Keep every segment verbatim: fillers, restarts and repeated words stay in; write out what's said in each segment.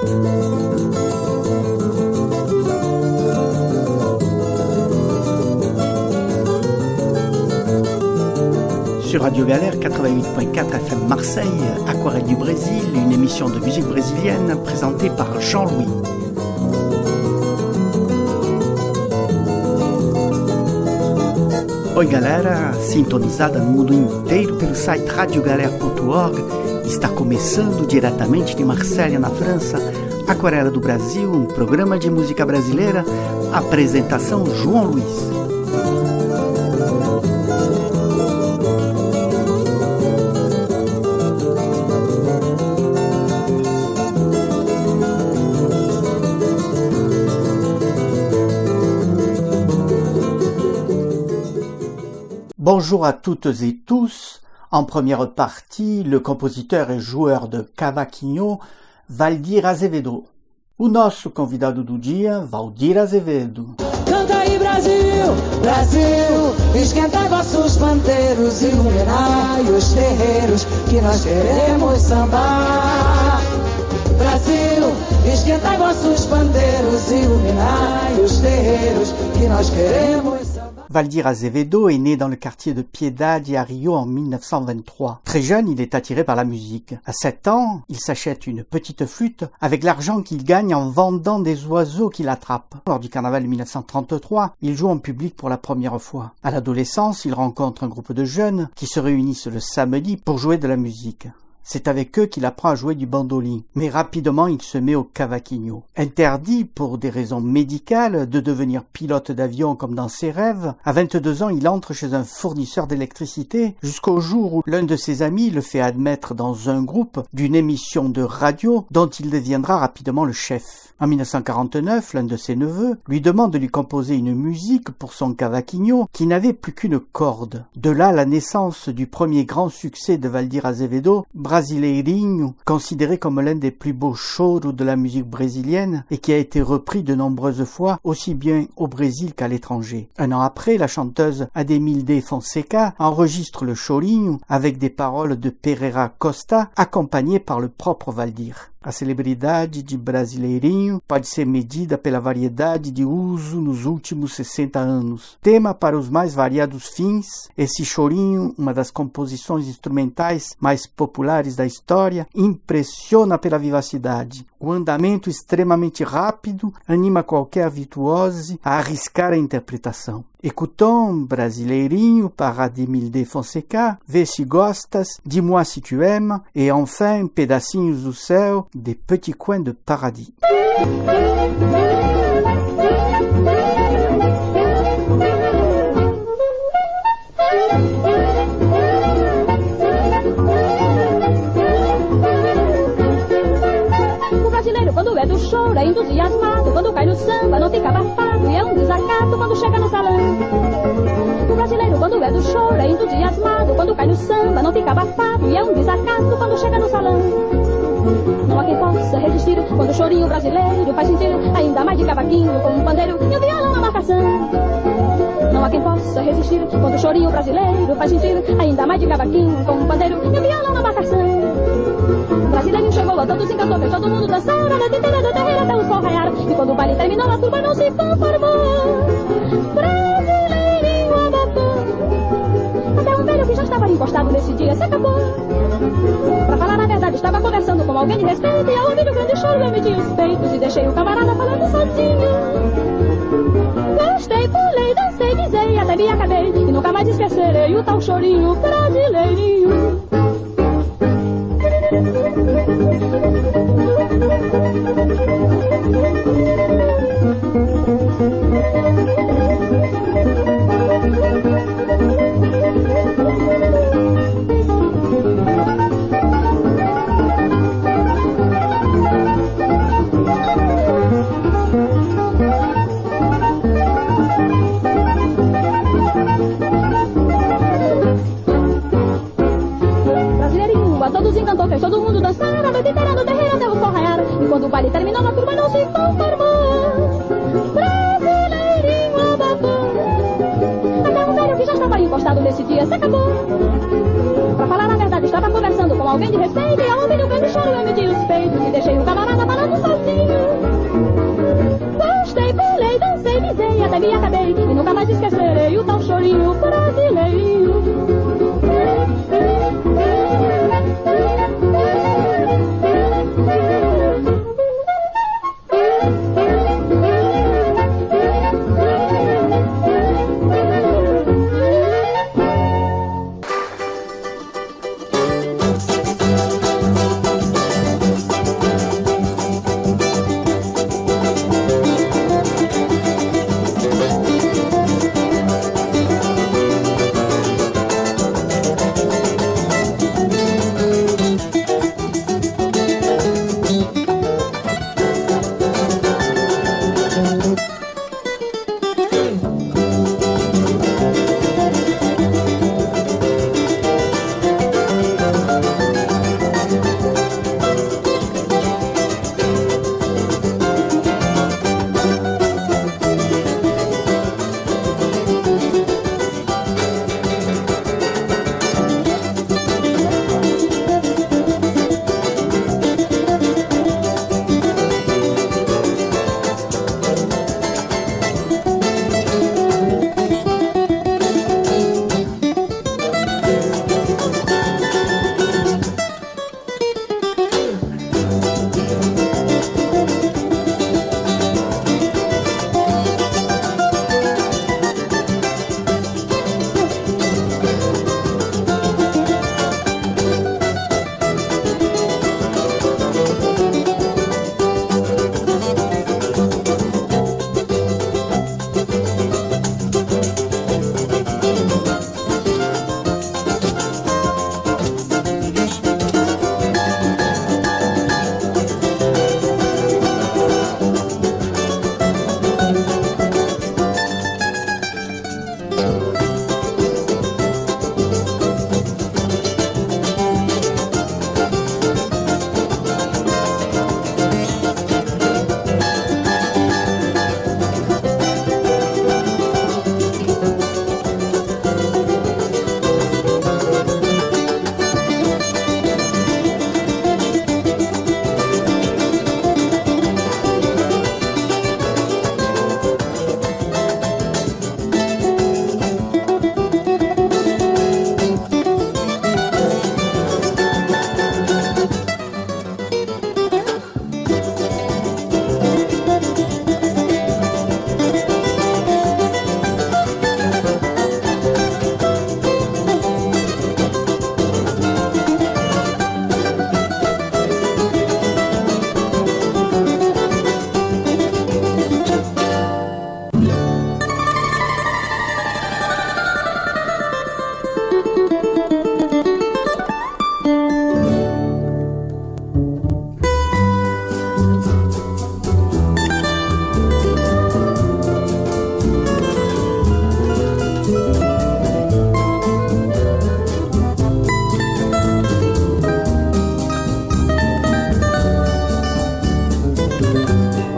Sur Radio Galère quatre-vingt-huit point quatre F M Marseille, Aquarelle du Brésil, une émission de musique brésilienne présentée par Jean-Louis. Oi galera, sintonizada no mundo inteiro pelo site radio galera ponto org, está começando diretamente de Marselha, na França, Aquarela do Brasil, um programa de música brasileira, apresentação João Luiz. Bonjour à toutes et tous. En première partie, le compositeur et joueur de cavaquinho, Valdir Azevedo. O nosso convidado do dia, Valdir Azevedo. Canta aí Brasil, Brasil, esquentai vossos pandeiros, iluminai os terreiros, que nós queremos sambar. Brasil, esquentai vossos pandeiros, iluminai os terreiros, que nós queremos sambar. Valdir Azevedo est né dans le quartier de Piedade à Rio en mille neuf cent vingt-trois. Très jeune, il est attiré par la musique. À sept ans, il s'achète une petite flûte avec l'argent qu'il gagne en vendant des oiseaux qu'il attrape. Lors du carnaval de mille neuf cent trente-trois, il joue en public pour la première fois. À l'adolescence, il rencontre un groupe de jeunes qui se réunissent le samedi pour jouer de la musique. C'est avec eux qu'il apprend à jouer du bandolim, mais rapidement il se met au cavaquinho. Interdit, pour des raisons médicales, de devenir pilote d'avion comme dans ses rêves, à vingt-deux ans il entre chez un fournisseur d'électricité, jusqu'au jour où l'un de ses amis le fait admettre dans un groupe d'une émission de radio dont il deviendra rapidement le chef. En mille neuf cent quarante-neuf, l'un de ses neveux lui demande de lui composer une musique pour son cavaquinho qui n'avait plus qu'une corde. De là la naissance du premier grand succès de Valdir Azevedo, Brasileirinho, considéré comme l'un des plus beaux choros de la musique brésilienne et qui a été repris de nombreuses fois aussi bien au Brésil qu'à l'étranger. Un an après, la chanteuse Ademilde Fonseca enregistre le chorinho avec des paroles de Pereira Costa accompagnées par le propre Valdir. A celebridade de Brasileirinho pode ser medida pela variedade de uso nos últimos sessenta anos. Tema para os mais variados fins, esse chorinho, uma das composições instrumentais mais populares da história, impressiona pela vivacidade. O andamento extremamente rápido anima qualquer virtuose a arriscar a interpretação. Écoutons Brasileirinho par Ademilde Fonseca, Vê se gostas, Dis-moi si tu aimes, et enfin Pedacinhos do céu, des petits coins de paradis. Quando é do choro, é entusiasmado. Quando cai no samba, não fica abafado. E é um desacato quando chega no salão. O brasileiro, quando é do choro, é entusiasmado. Quando cai no samba, não fica abafado. E é um desacato quando chega no salão. Não há quem possa resistir quando o chorinho brasileiro faz sentir ainda mais de cavaquinho com um pandeiro e um violão na marcação. Não há quem possa resistir quando o chorinho brasileiro faz sentir ainda mais de cavaquinho com um pandeiro e um violão na marcação. O brasileiro chegou a todos, encantou, fez todo mundo dançar a noite inteira do terreiro até o sol raiar. E quando o baile terminou, a turma não se conformou. Brasileirinho abafou. Até um velho que já estava encostado nesse dia se acabou. Pra falar a verdade, estava conversando com alguém de respeito e ao ouvir o grande choro eu meti os peitos e deixei o camarada falando sozinho. Gostei, pulei, dancei, dizei, até me acabei e nunca mais esquecerei o tal chorinho brasileirinho. Todos encantou, fez todo mundo dançar a noite inteira no terreiro até o sol raiar. E quando o baile terminou, a turma não se conformou. Brasileirinho abafou. Até um velho que já estava encostado nesse dia se acabou. Pra falar a verdade, estava conversando com alguém de respeito e ao ouvir o grande choro eu meti os peitos e deixei o camarada falando sozinho.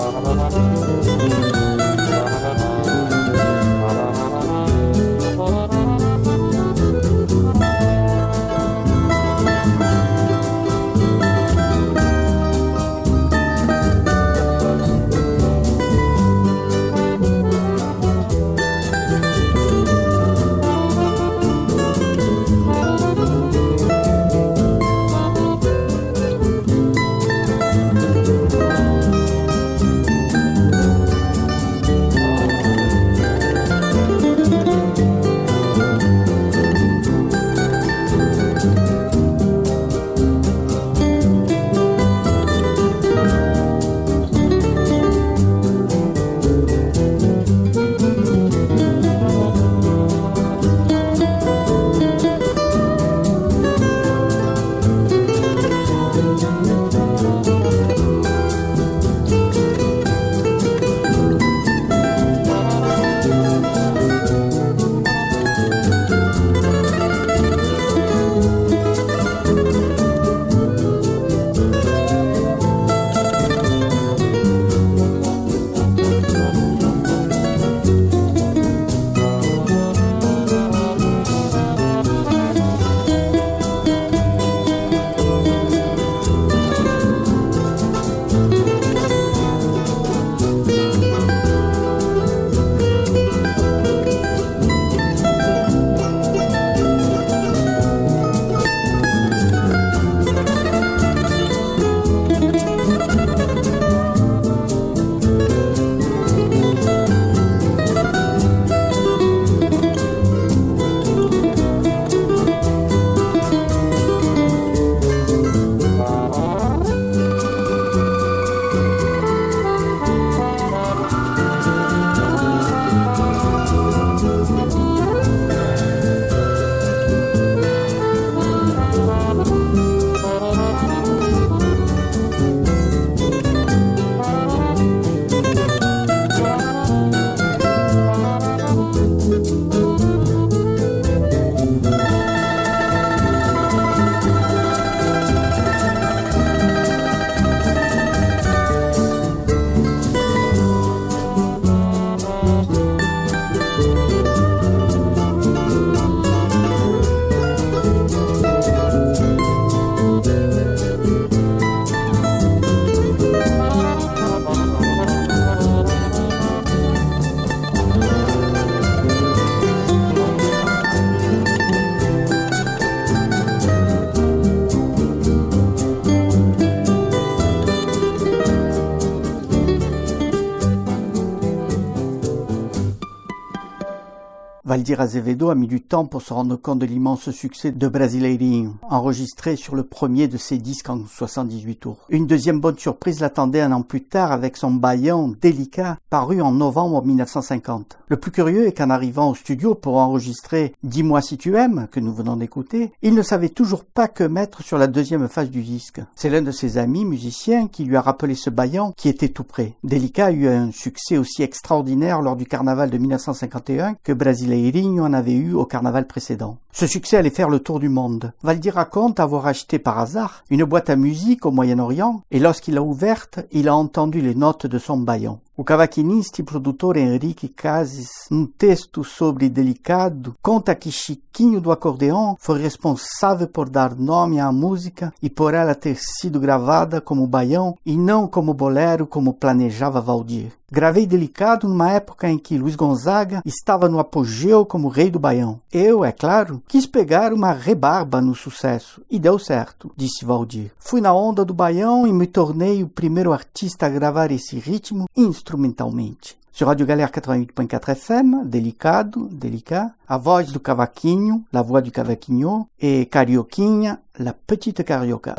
Valdir Azevedo a mis du temps pour se rendre compte de l'immense succès de Brasileirinho, enregistré sur le premier de ses disques en soixante-dix-huit tours. Une deuxième bonne surprise l'attendait un an plus tard avec son baião Délicat, paru en novembre mille neuf cent cinquante. Le plus curieux est qu'en arrivant au studio pour enregistrer « Dis-moi si tu aimes » que nous venons d'écouter, il ne savait toujours pas que mettre sur la deuxième face du disque. C'est l'un de ses amis musiciens qui lui a rappelé ce baião qui était tout prêt. Délicat a eu un succès aussi extraordinaire lors du carnaval de mille neuf cent cinquante et un que Brasileirinho en avait eu au carnaval précédent. Ce succès allait faire le tour du monde. Valdir raconte avoir acheté par hasard une boîte à musique au Moyen-Orient et lorsqu'il l'a ouverte, il a entendu les notes de son baião. O cavaquinista e produtor Henrique Cases, num texto sobre Delicado, conta que Chiquinho do acordeão foi responsável por dar nome à música e por ela ter sido gravada como baião e não como bolero como planejava Valdir. Gravei Delicado numa época em que Luiz Gonzaga estava no apogeu como rei do baião. Eu, é claro, quis pegar uma rebarba no sucesso e deu certo, disse Valdir. Fui na onda do baião e me tornei o primeiro artista a gravar esse ritmo instrumentalmente. Sur Radio Galère quatre-vingt-huit point quatre F M, Delicado, Délicat, a voz do cavaquinho, la voix du cavaquinho, et Carioquinha, la petite carioca.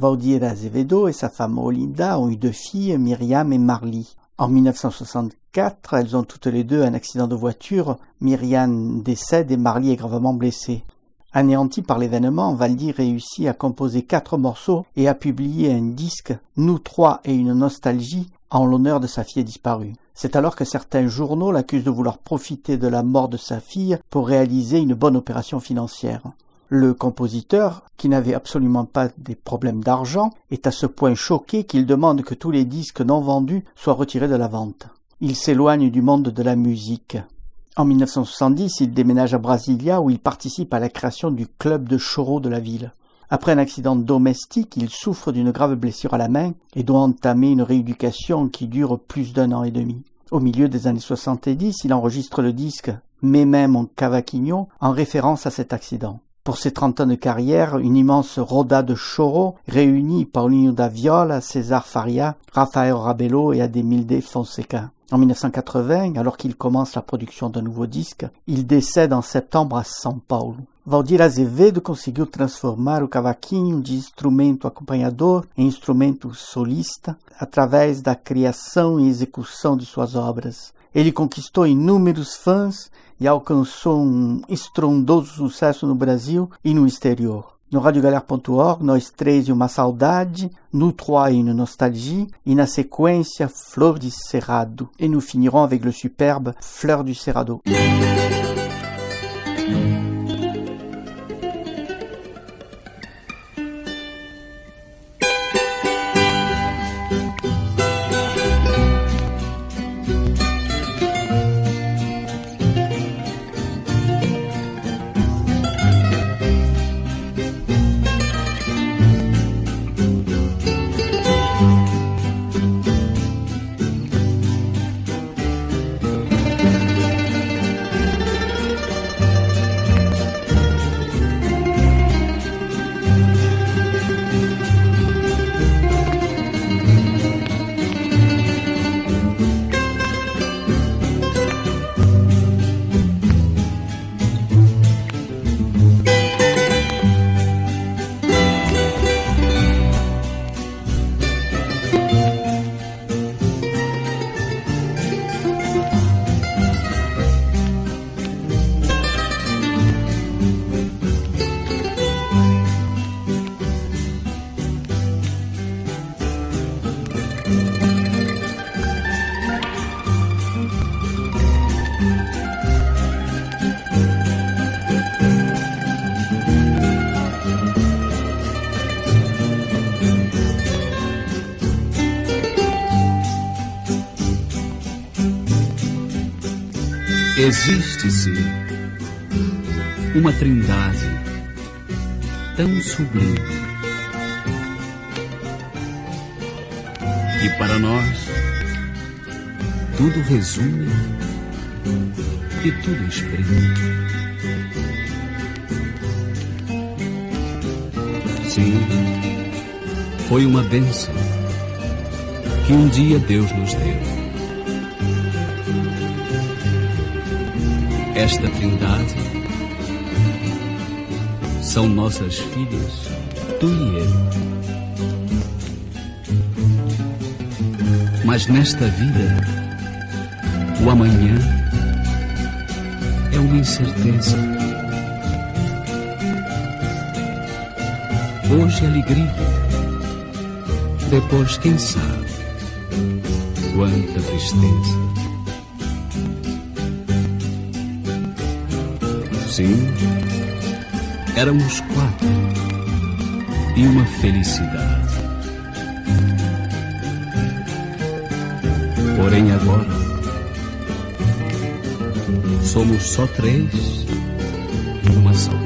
Valdir Azevedo et sa femme Olinda ont eu deux filles, Myriam et Marly. En mille neuf cent soixante-quatre, elles ont toutes les deux un accident de voiture. Myriam décède et Marly est gravement blessée. Anéanti par l'événement, Valdir réussit à composer quatre morceaux et à publier un disque, Nous trois et une nostalgie, en l'honneur de sa fille disparue. C'est alors que certains journaux l'accusent de vouloir profiter de la mort de sa fille pour réaliser une bonne opération financière. Le compositeur, qui n'avait absolument pas des problèmes d'argent, est à ce point choqué qu'il demande que tous les disques non vendus soient retirés de la vente. Il s'éloigne du monde de la musique. En mille neuf cent soixante-dix, il déménage à Brasilia où il participe à la création du club de choro de la ville. Après un accident domestique, il souffre d'une grave blessure à la main et doit entamer une rééducation qui dure plus d'un an et demi. Au milieu des années soixante-dix, il enregistre le disque « Mes mains, mon cavaquinho » en référence à cet accident. Pour ses trente ans de carrière, une immense roda de choro réunit Paulinho da Viola, César Faria, Rafael Rabelo et Ademilde Fonseca. En mille neuf cent quatre-vingts, alors qu'il commence la production d'un nouveau disque, il décède en septembre à São Paulo. Valdir Azevedo conseguiu transformar o cavaquinho de instrumento acompanhador em instrumento solista através da criação e execução de suas obras. Ele conquistou inúmeros fãs e alcançou um estrondoso sucesso no Brasil e no exterior. No radio galère ponto org, Nós Três e Uma Saudade, Nous Trois et une Nostalgie, et na séquência Flor de Cerrado. Et nous finirons avec le superbe Fleur du Cerrado. Existe-se uma trindade tão sublime que para nós tudo resume e tudo exprime. Sim, foi uma bênção que um dia Deus nos deu. Esta trindade são nossas filhas, tu e eu. Mas nesta vida, o amanhã é uma incerteza. Hoje alegria, depois quem sabe quanta tristeza. Sim, éramos quatro e uma felicidade. Porém agora somos só três e uma saudade.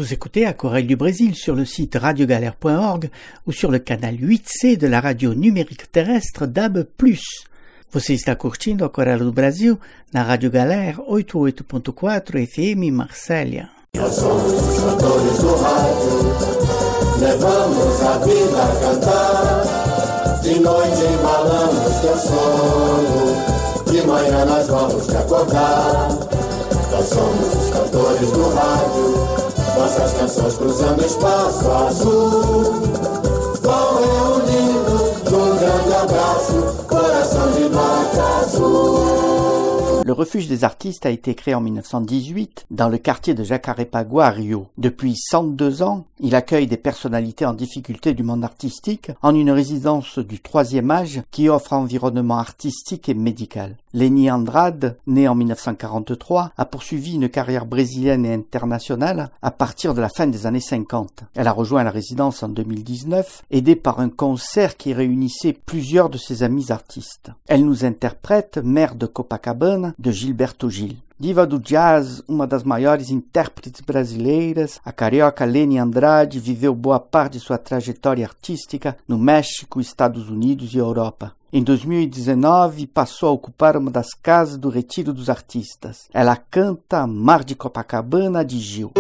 Vous écoutez Aquarelle du Brésil sur le site radio galère point org ou sur le canal huit C de la radio numérique terrestre D A B plus. Você está curtindo Aquarela do Brasil na Rádio Galera oitenta e oito ponto quatro F M Marsella. Nós somos os cantores do rádio, levamos a vida a cantar. De noite embalamos teu sono, de manhã nós vamos te acordar. Nós somos os cantores do rádio, nossas canções cruzando espaço azul. Vão reunindo num grande abraço, coração de nota azul. Le refuge des artistes a été créé en mille neuf cent dix-huit dans le quartier de Jacarepaguá à Rio. Depuis cent deux ans, il accueille des personnalités en difficulté du monde artistique en une résidence du troisième âge qui offre un environnement artistique et médical. Leni Andrade, née en mille neuf cent quarante-trois, a poursuivi une carrière brésilienne et internationale à partir de la fin des années cinquante. Elle a rejoint la résidence en deux mille dix-neuf, aidée par un concert qui réunissait plusieurs de ses amis artistes. Elle nous interprète Mère de Copacabana, de Gilberto Gil. Diva do jazz, uma das maiores intérpretes brasileiras, a carioca Leni Andrade viveu boa parte de sua trajetória artística no México, Estados Unidos e Europa. Em dois mil e dezenove, passou a ocupar uma das casas do Retiro dos Artistas. Ela canta Mar de Copacabana, de Gil.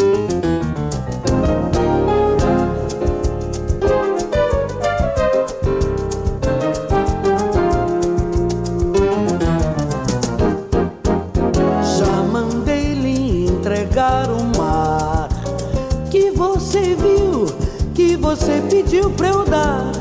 Você pediu pra eu dar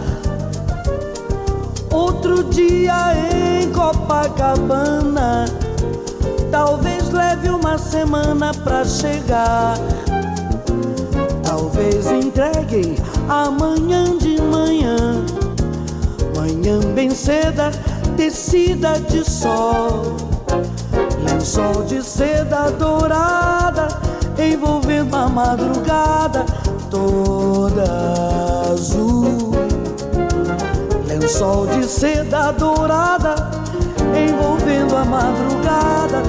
outro dia em Copacabana. Talvez leve uma semana pra chegar. Talvez entreguem amanhã de manhã. Manhã bem ceda, tecida de sol, lençol de seda dourada, envolvendo a madrugada toda azul. Lençol de seda dourada, envolvendo a madrugada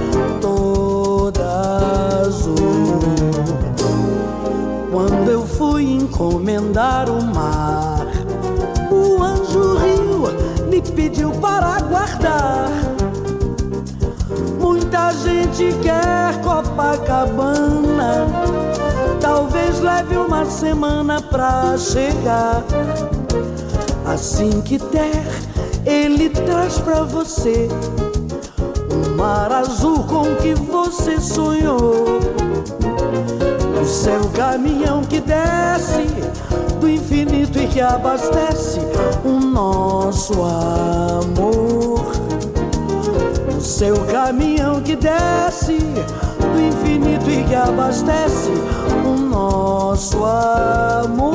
toda azul. Quando eu fui encomendar o mar, o anjo Rio me pediu para guardar. Muita gente quer Copacabana, talvez leve uma semana pra chegar. Assim que der, ele traz pra você um mar azul com que você sonhou. No seu caminhão que desce do infinito e que abastece o nosso amor. No seu caminhão que desce do infinito e que abastece o nosso amor.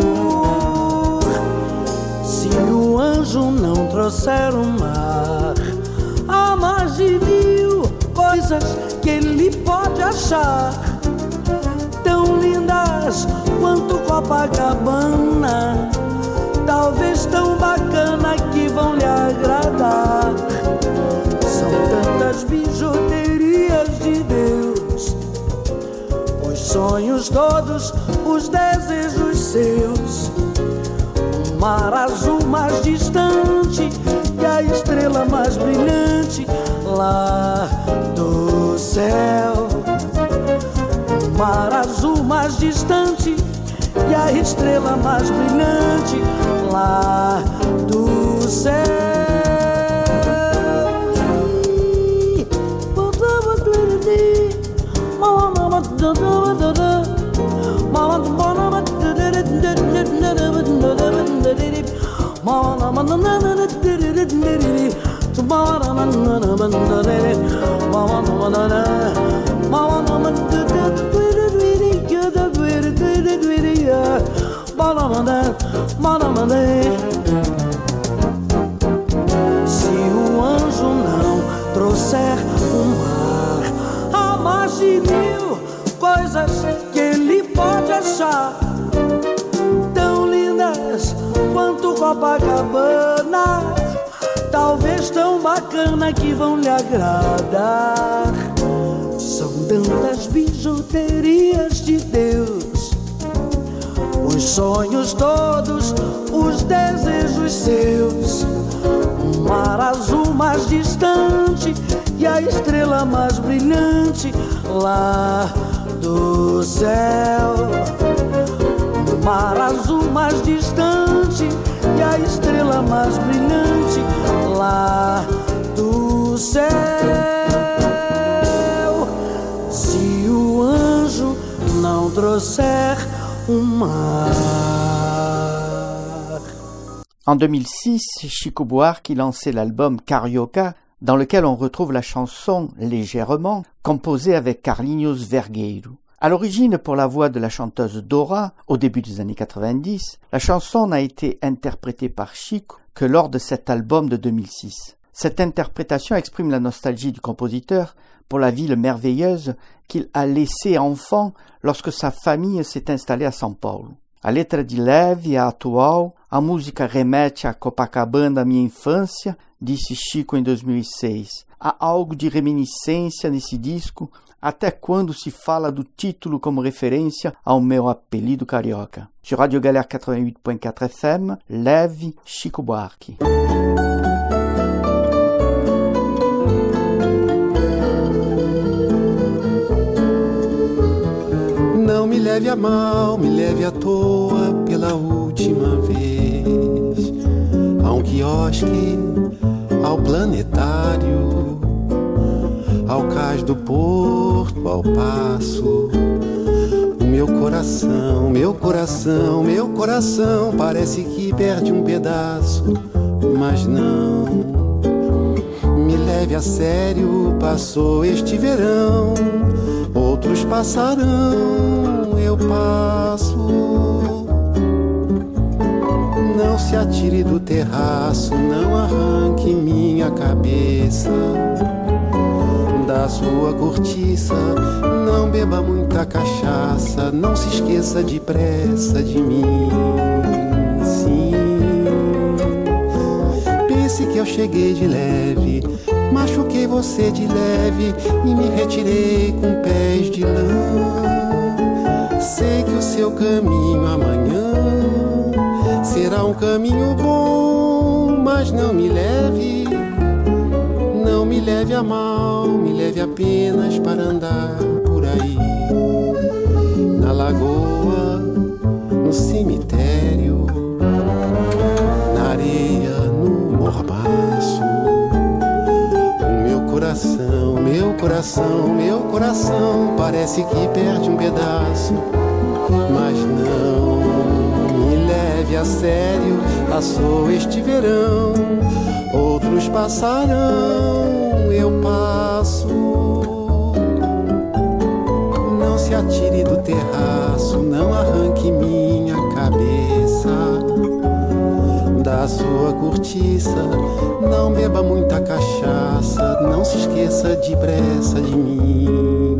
Se o anjo não trouxer o mar, há mais de mil coisas que ele pode achar, tão lindas quanto Copacabana, talvez tão bacana que vão lhe agradar. São tantas bijuterias de Deus, os sonhos todos, os desejos seus. O mar azul mais distante e a estrela mais brilhante lá do céu. O mar azul mais distante e a estrela mais brilhante lá do céu. Se o anjo não trouxer o mar, há mais de mil coisas que ele pode achar, tão lindas quanto Copacabana, talvez tão bacana que vão lhe agradar. São tantas bijuterias de Deus, os sonhos todos, os desejos seus. Um mar azul mais distante e a estrela mais brilhante lá do céu. Um mar azul mais distante e a estrela mais brilhante lá do céu. Se o anjo não trouxer um mar. En deux mille six, Chico Buarque lançait l'album Carioca, dans lequel on retrouve la chanson Légèrement, composée avec Carlinhos Vergueiro. À l'origine pour la voix de la chanteuse Dora, au début des années quatre-vingt-dix, la chanson n'a été interprétée par Chico que lors de cet album de deux mille six. Cette interprétation exprime la nostalgie du compositeur pour la ville merveilleuse qu'il a laissée enfant lorsque sa famille s'est installée à São Paulo. A letra de leve e atual, a música remete a Copacabana, minha infância, disse Chico em dois mil e seis. Há algo de reminiscência nesse disco, até quando se fala do título como referência ao meu apelido carioca. Sur Radio Galère quatre-vingt-huit point quatre F M, Leve, Chico Buarque. Não me leve a mal, me leve à toa pela última vez a um quiosque, ao planetário, ao cais do porto, ao passo. O meu coração, meu coração, meu coração parece que perde um pedaço, mas não. Me leve a sério, passou este verão, outros passarão, eu passo. Não se atire do terraço, não arranque minha cabeça da sua cortiça. Não beba muita cachaça, não se esqueça depressa de mim. Sim, pense que eu cheguei de leve, machuquei você de leve e me retirei com pés de lã. Sei que o seu caminho amanhã será um caminho bom, mas não me leve, não me leve a mal, me leve apenas para andar por aí, na lagoa, no cemitério, na areia, no mormaço. Meu coração, meu coração, meu coração parece que perde um pedaço, mas não me leve a sério. Passou este verão, outros passarão, eu passo. Não se atire do terraço, não arranque minha cabeça da sua cortiça. Não beba muita cachaça, não se esqueça depressa de mim.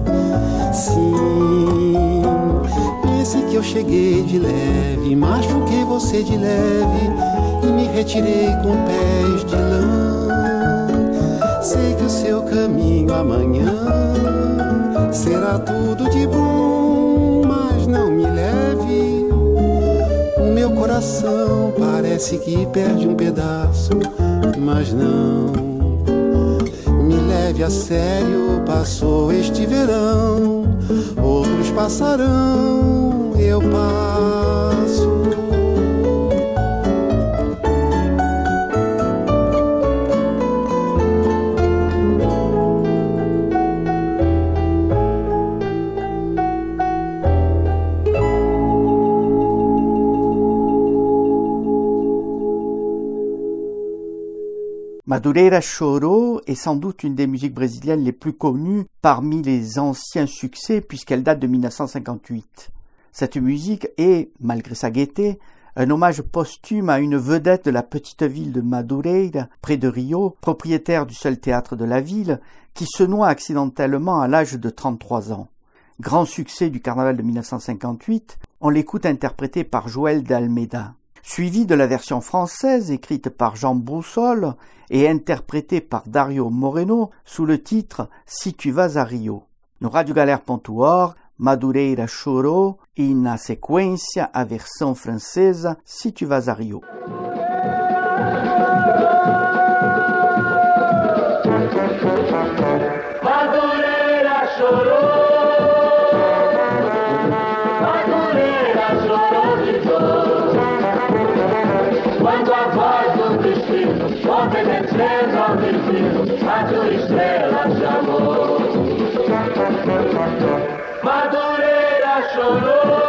Sim, pense que eu cheguei de leve, machuquei você de leve e me retirei com pés de lã. Sei que o seu caminho amanhã será tudo de bom, mas não me leve. O meu coração parece que perde um pedaço, mas não me leve a sério. Passou este verão, outros passarão, eu passo. Madureira Chorou est sans doute une des musiques brésiliennes les plus connues parmi les anciens succès puisqu'elle date de mille neuf cent cinquante-huit. Cette musique est, malgré sa gaieté, un hommage posthume à une vedette de la petite ville de Madureira, près de Rio, propriétaire du seul théâtre de la ville, qui se noie accidentellement à l'âge de trente-trois ans. Grand succès du carnaval de mille neuf cent cinquante-huit, on l'écoute interprétée par Joël d'Almeida. Suivi de la version française écrite par Jean Broussol et interprétée par Dario Moreno sous le titre « Si tu vas à Rio ». No Radio Galère ponto org, Madureira chorou e, na sequência, a versão francesa Si tu vas à Rio. Madureira chorou, Madureira chorou de dor, quando a voz do destino, obedecendo ao destino, a tua estrela chamou. Madureira chorou,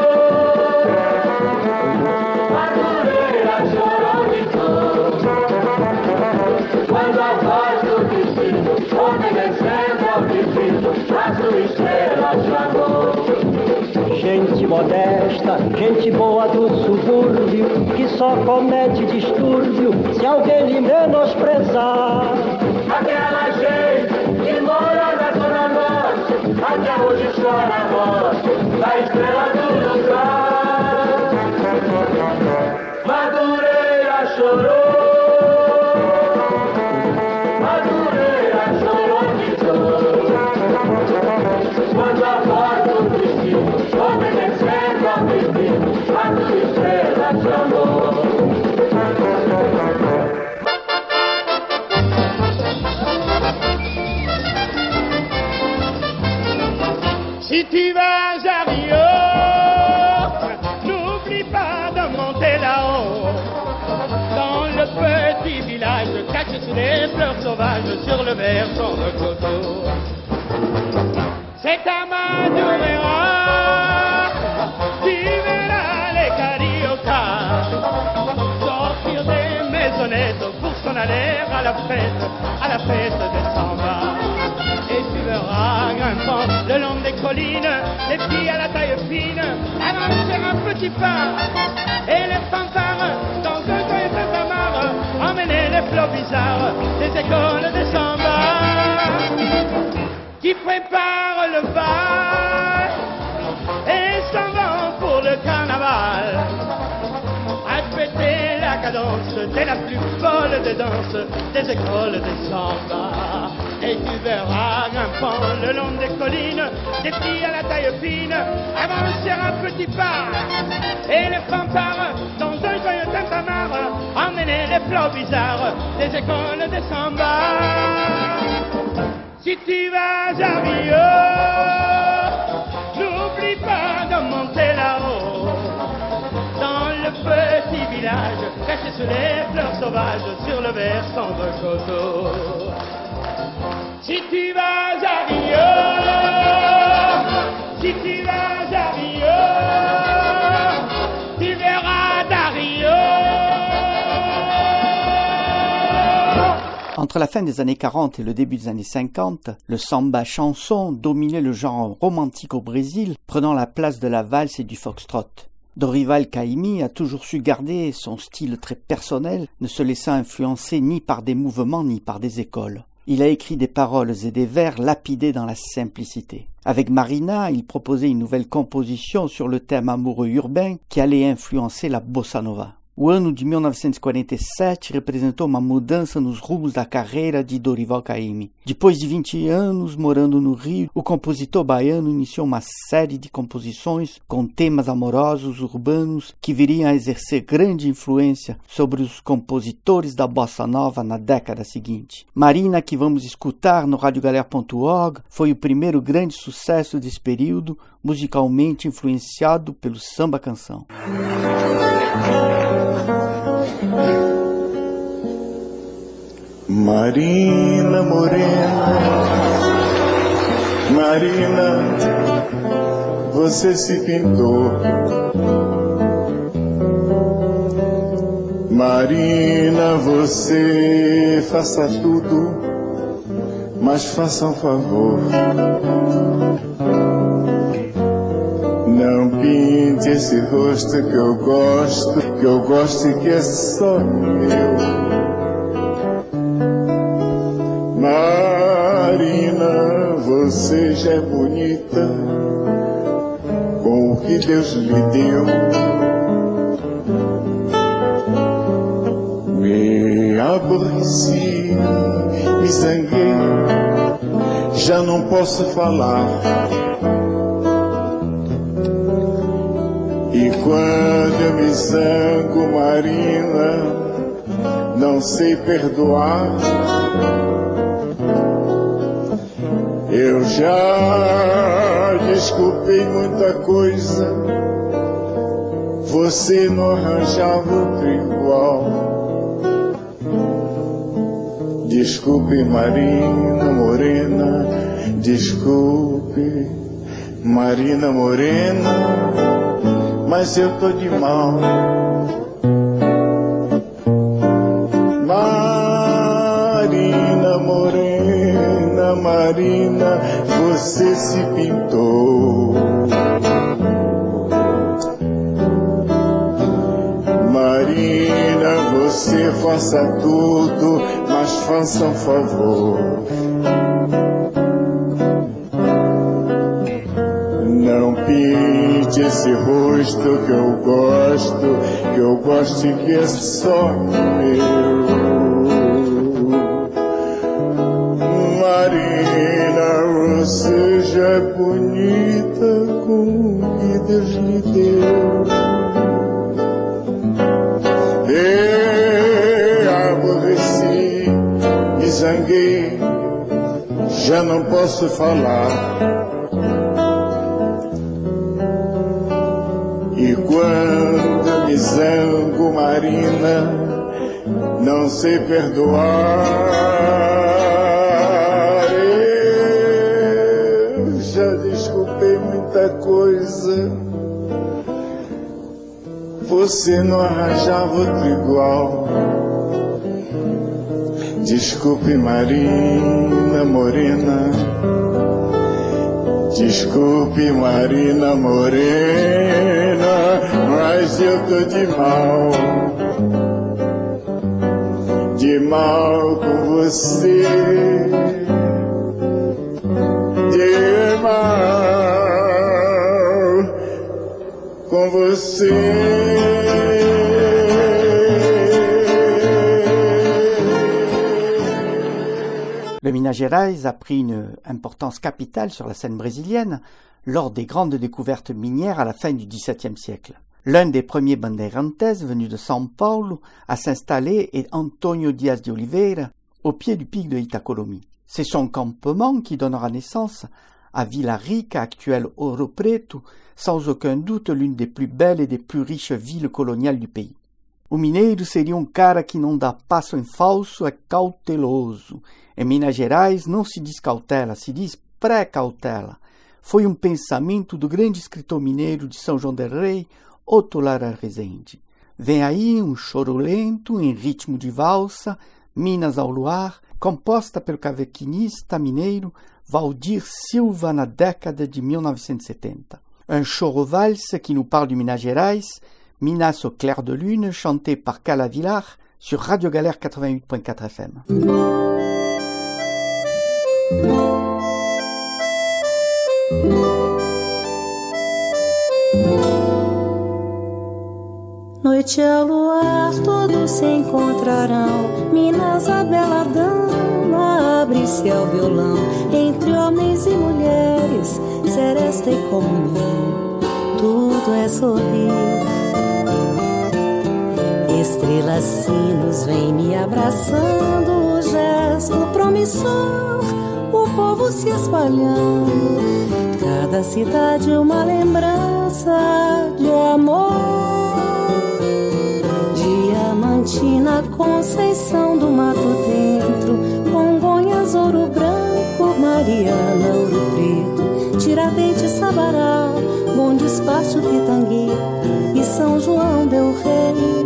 Madureira chorou de dor, quando a voz do destino, obedecendo ao destino, a tua estrela chamou. Gente modesta, gente boa do subúrbio, que só comete distúrbio se alguém lhe menosprezar. Aquela gente que mora na zona norte, até hoje chora a morte da estrela do lugar. Madureira chorou, Madureira chorou de dor, quando a voz do destino, obedecendo ao destino, a tua estrela chamou. Si tu vas à Rio, n'oublie pas de monter là-haut, dans le petit village caché sous les fleurs sauvages sur le versant de coteau. C'est à Madureira, tu verras les cariocas sortir des maisonnettes pour s'en aller à la fête, à la fête des samba. Et tu verras grimpant le long des collines, les filles à la taille fine avancer un petit pas, et les fanfares dans un coin de tamar emmener les flots bizarres des écoles de samba qui préparent le bal et s'en vont pour le carnaval, à fêter la cadence de la plus folle des danses des écoles de samba. Et tu verras grimpant le long des collines des filles à la taille fine avancer un petit pas, et les fanfares dans un joyeux tintamarre emmener les flots bizarres des écoles de samba. Si tu vas à Rio, n'oublie pas de monter là-haut, dans le petit village caché sous les fleurs sauvages sur le versant de coteau. Si tu vas à Rio, si tu vas à Rio, tu verras Dario. Entre la fin des années quarante et le début des années cinquante, le samba chanson dominait le genre romantique au Brésil, prenant la place de la valse et du foxtrot. Dorival Caymmi a toujours su garder son style très personnel, ne se laissant influencer ni par des mouvements ni par des écoles. Il a écrit des paroles et des vers lapidés dans la simplicité. Avec Marina, il proposait une nouvelle composition sur le thème amoureux urbain qui allait influencer la bossa nova. O ano de mil novecentos e quarenta e sete representou uma mudança nos rumos da carreira de Dorival Caymmi. Depois de vinte anos morando no Rio, o compositor baiano iniciou uma série de composições com temas amorosos urbanos que viriam a exercer grande influência sobre os compositores da bossa nova na década seguinte. Marina, que vamos escutar no radio galera ponto org, foi o primeiro grande sucesso desse período, musicalmente influenciado pelo samba-canção. Marina morena, Marina, você se pintou. Marina, você faça tudo, mas faça um favor. Não pinte esse rosto que eu gosto, que eu gosto e que é só meu. Marina, você já é bonita com o que Deus lhe deu. Me aborreci, me zanguei, já não posso falar. E quando eu me zango, Marina, não sei perdoar. Eu já desculpei muita coisa, você não arranjava outro igual. Desculpe, Marina Morena, desculpe, Marina Morena, mas eu tô de mal. Marina Morena, Marina, você se pintou. Marina, você faça tudo, mas faça um favor. Não pinte esse rosto que eu gosto, que eu gosto e que é só meu. Marina, você já é bonita com o que Deus lhe deu. Eu aborreci, me zanguei, já não posso falar. E quando me zango, Marina, não sei perdoar. Eu já desculpei muita coisa, você não arranjava outro igual. Desculpe, Marina Morena, desculpe, Marina Morena, mas eu tô de mal, de mal com você, de mal com você. Le Minas Gerais a pris une importance capitale sur la scène brésilienne lors des grandes découvertes minières à la fin du dix-septième siècle. L'un des premiers bandeirantes venus de São Paulo à s'installer est Antonio Dias de Oliveira, au pied du pic de Itacolomi. C'est son campement qui donnera naissance à Vila Rica, actuelle Ouro Preto, sans aucun doute l'une des plus belles et des plus riches villes coloniales du pays. O mineiro seria um cara que não dá passo em falso, é cauteloso. Em Minas Gerais não se diz cautela, se diz pré-cautela. Foi um pensamento do grande escritor mineiro de São João del Rei, Otto Lara Rezende. Vem aí um choro lento em ritmo de valsa, Minas ao luar, composta pelo cavaquinista mineiro Valdir Silva na década de mille neuf cent setenta. Un choro-valse qui nous parle du Minas Gerais, Minas au clair de lune, chanté par Cala Villar sur Radio Galère quatre-vingt-huit point quatre F M. Noite ao luar, todos se encontrarão. Minas, a bela dama, abre-se ao violão. Entre homens e mulheres, seresta e comunhão. Tudo é sorrir. Estrelas, sinos, vem me abraçando. O gesto promissor, o povo se espalhando. Cada cidade uma lembrança de amor. Diamantina, Conceição do Mato Dentro, Congonhas, Ouro Branco, Mariana, Ouro Preto, Tiradentes, Sabará, Bom Despacho, Pitangui e São João del Rei.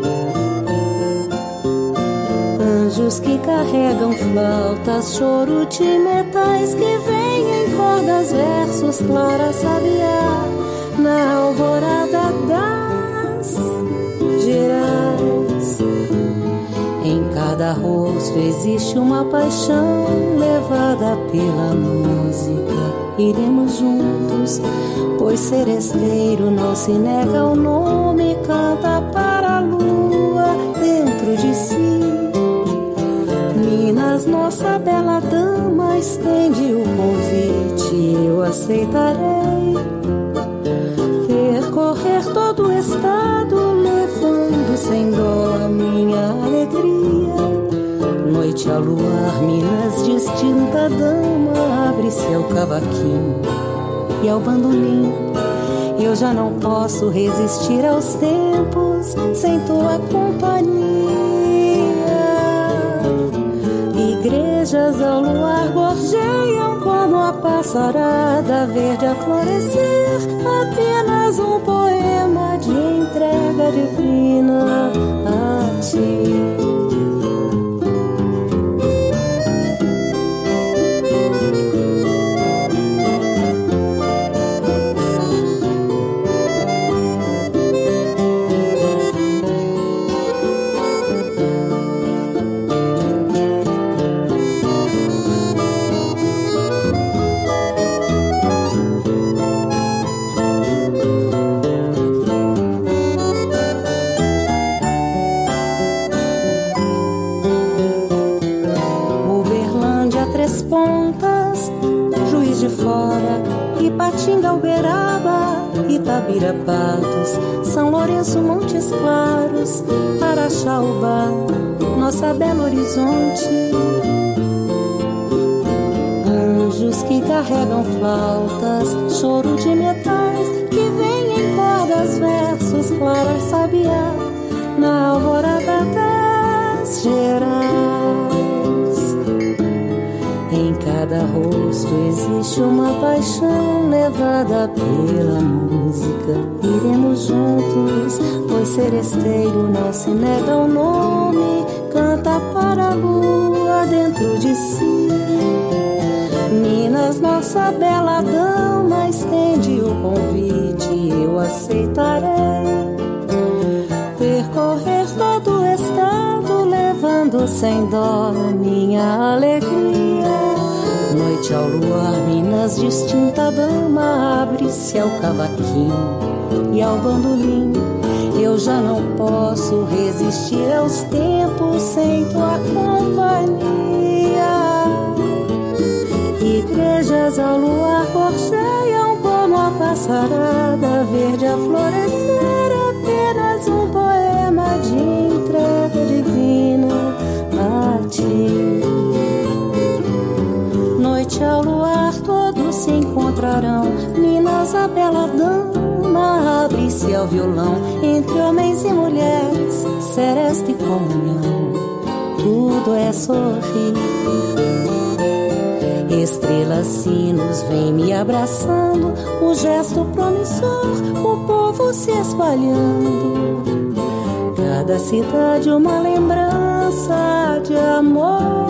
Anjos que carregam flautas, choro de metais que vem em cordas, versos, Clara Sabiá, na alvorada das Gerais. Em cada rosto existe uma paixão levada pela música. Iremos juntos, pois seresteiro não se nega ao nome, canta para a lua dentro de si. Minas, nossa bela dama, estende o convite, eu aceitarei percorrer todo esse Noite ao luar, Minas, distinta dama, abre-se ao cavaquinho e ao bandolim. Eu já não posso resistir aos tempos sem tua companhia. Igrejas ao luar gorjeiam como a passarada verde a florescer. Apenas um poema de entrega divina a ti. Ipatinga, Uberaba, Itabirapatos, São Lourenço, Montes Claros, Araxaúba, nossa Belo Horizonte. Anjos que carregam flautas, choro de metais, que vem em cordas, versos, claras, sabiá, na alvorada das Gerais. Em cada rosto existe uma paixão levada pela música. Iremos juntos, pois seresteiro não se nega ao nome. Canta para a lua dentro de si. Minas, nossa bela dama, estende o convite, eu aceitarei. Percorrer todo o estado, levando sem dó minha alegria. Noite ao luar, Minas, distinta dama, abre-se ao cavaquinho e ao bandolim. Eu já não posso resistir aos tempos sem tua companhia. Igrejas ao luar gorjeiam como a passarada verde a florescer. Apenas um poema de entrega divina a ti. Noite ao luar, todos se encontrarão. Minas, a bela dama, abre-se ao violão. Entre homens e mulheres, sereste comunhão. Tudo é sorrir. Estrelas, sinos, vem me abraçando. O gesto promissor, o povo se espalhando. Cada cidade uma lembrança de amor.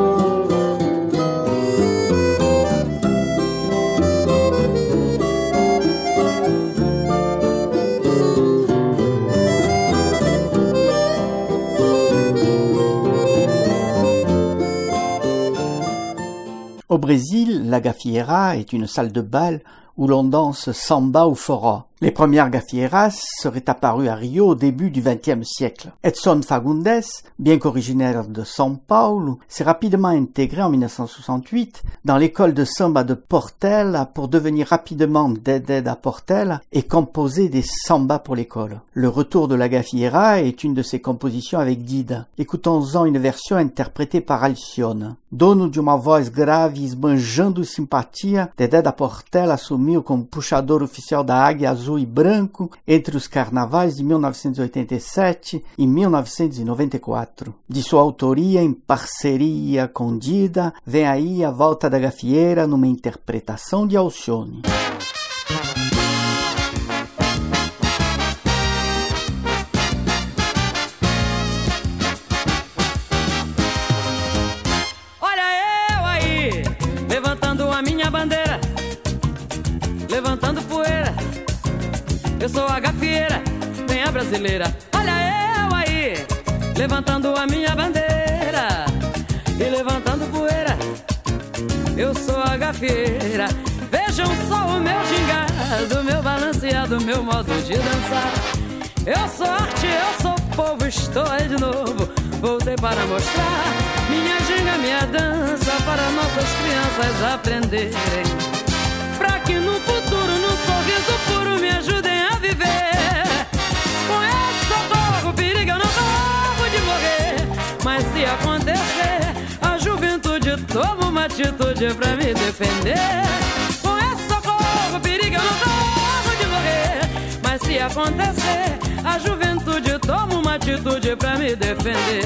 Au Brésil, la gafieira est une salle de bal où l'on danse samba ou forró. Les premières gafieras seraient apparues à Rio au début du vingtième siècle. Edson Fagundes, bien qu'originaire de São Paulo, s'est rapidement intégré en mille neuf cent soixante-huit dans l'école de samba de Portela pour devenir rapidement Dedé da Portela et composer des sambas pour l'école. Le retour de la gafieira est une de ses compositions avec Dida. Écoutons-en une version interprétée par Alcione. Dono de uma voz grave esbanjando simpatia, Dedé da Portela assumiu como puxador oficial da Águia Azul e branco entre os carnavais de mil novecentos e oitenta e sete e mil novecentos e noventa e quatro. De sua autoria, em parceria com Dida, vem aí a volta da gafieira numa interpretação de Alcione. Olha eu aí, levantando a minha bandeira, levantando poeira. Eu sou a gafieira, vem a brasileira. Olha eu aí, levantando a minha bandeira e levantando poeira. Eu sou a gafieira. Vejam só o meu gingado, meu balanceado, meu modo de dançar. Eu sou arte, eu sou povo, estou aí de novo. Voltei para mostrar minha ginga, minha dança, para nossas crianças aprenderem. Pra que no futuro, num sorriso puro, me ajudem a viver. Com esse socorro, perigo, eu não corro de morrer. Mas se acontecer, tomo uma atitude pra me defender. Com esse socorro, perigo, eu não corro de morrer. Mas se acontecer, a juventude toma uma atitude pra me defender.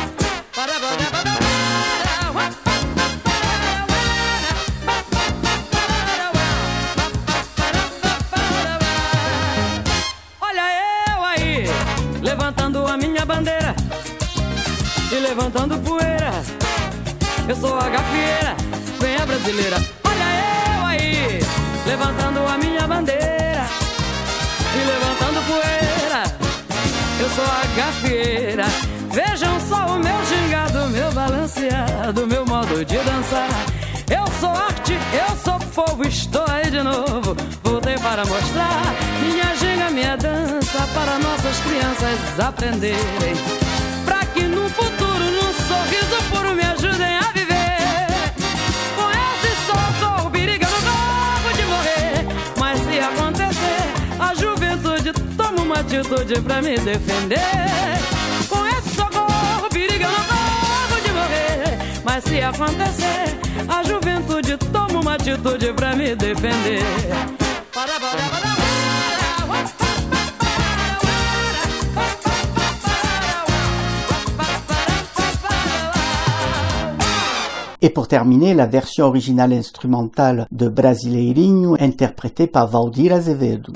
Olha eu aí, levantando a minha bandeira e levantando poeira. Eu sou a gafieira, vem a brasileira. Olha eu aí, levantando a minha bandeira e levantando poeira. Eu sou a gafieira. Vejam só o meu gingado, meu balanceado, meu modo de dançar. Eu sou arte, eu sou povo, estou aí de novo. Voltei para mostrar minha ginga, minha dança, para nossas crianças aprenderem, pra que no futuro, num sorriso puro, me ajudem a viver. Com esse socorro, perigo, eu não corro de morrer. Mas se acontecer, a juventude toma uma atitude pra me defender. Com esse socorro, perigo, eu não corro de morrer. Mas se acontecer, a juventude toma uma atitude pra me defender. Et pour terminer, la version originale instrumentale de Brasileirinho, interprétée par Valdir Azevedo.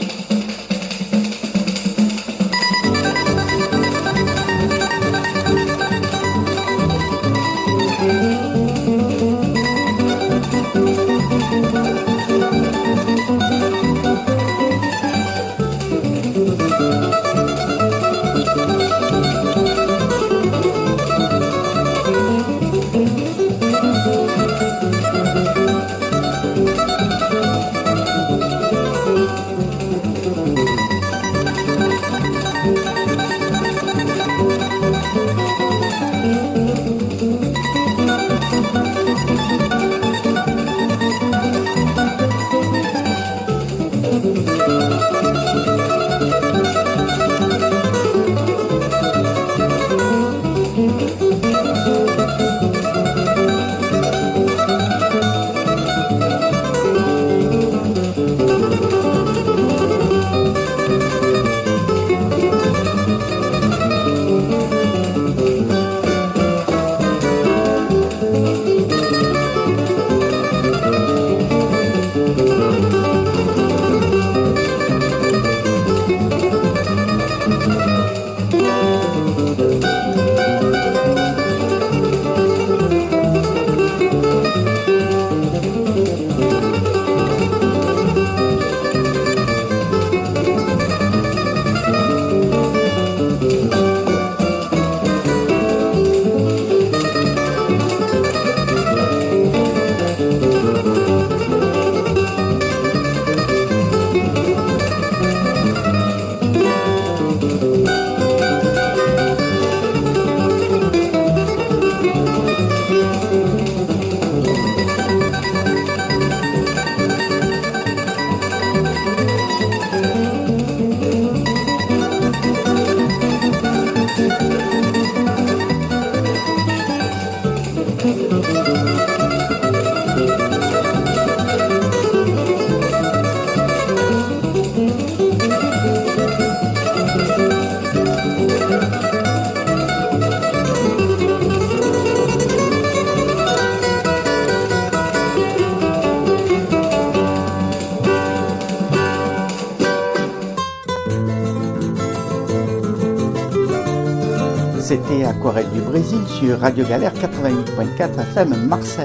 C'était Aquarelle du Brésil sur Radio Galère quatre-vingt-huit point quatre F M Marseille.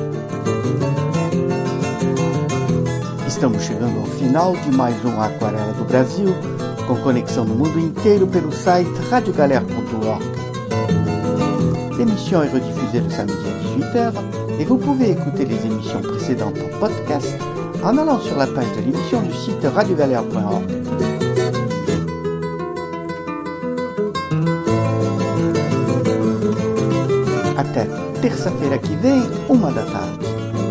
Estamos chegando ao final de mais um Aquarela do Brasil, com conexão no mundo inteiro pelo site radio galère ponto org. L'émission est rediffusée le samedi à dix-huit heures et vous pouvez écouter les émissions précédentes en podcast en allant sur la page de l'émission du site radio galère point org. Até terça-feira que vem, uma da tarde.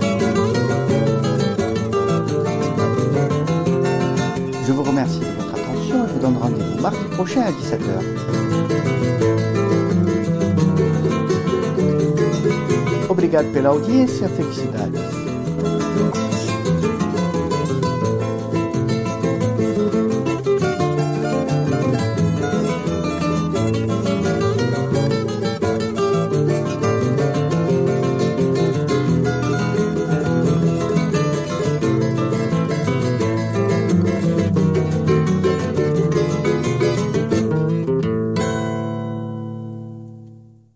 Je vous remercie de votre attention et vous donne rendez-vous mardi prochain à dix-sept heures. Obrigado. obrigado pela audiência, felicidades.